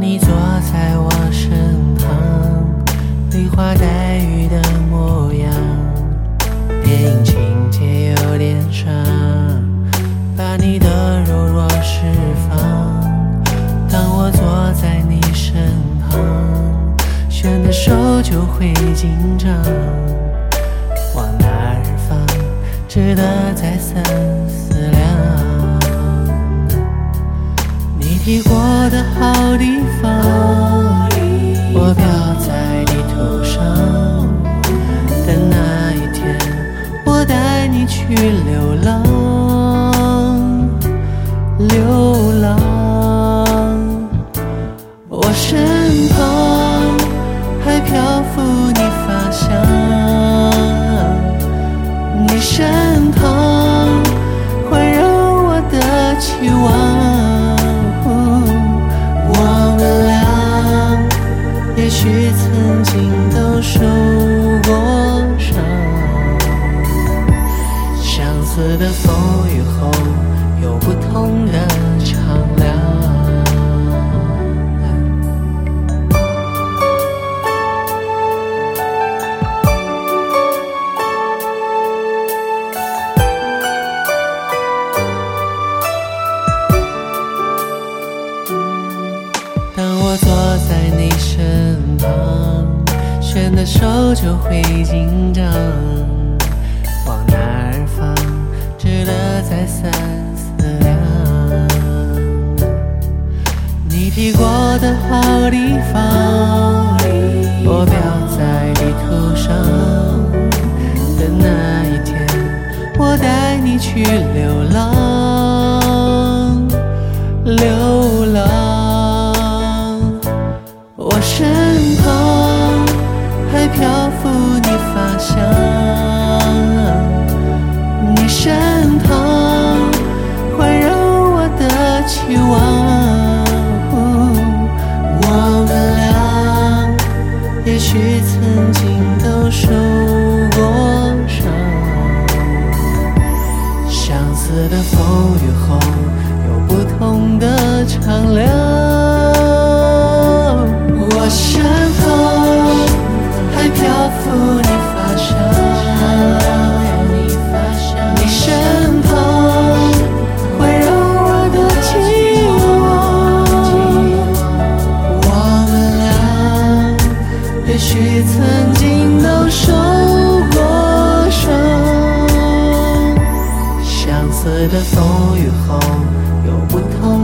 你坐在我身旁，梨花带雨的模样，电影情节有点长，把你的柔弱释放。当我坐在你身旁，选的手就会紧张，往哪儿放，值得再三思量。你提过的好地方，我标在地图上，等那一天我带你去流浪，流浪。我身旁还漂浮你发香，你身旁环绕我的期望。我们俩也许曾经都受过伤，相似的风雨后有不同的敞亮。当我坐在你身旁，选的手就会紧张，往哪儿放，值得再三思量。你提过的好地方，我标在地图上，等那一天我带你去流浪，流浪。我身旁还漂浮你发香，你身旁环绕我的期望。我们俩也许曾经都受过伤，相似的风雨后有不同的敞亮。我身旁还漂浮你发香，你身旁环绕我的期望。我们俩也许曾经都受过伤，相似的风雨后有不同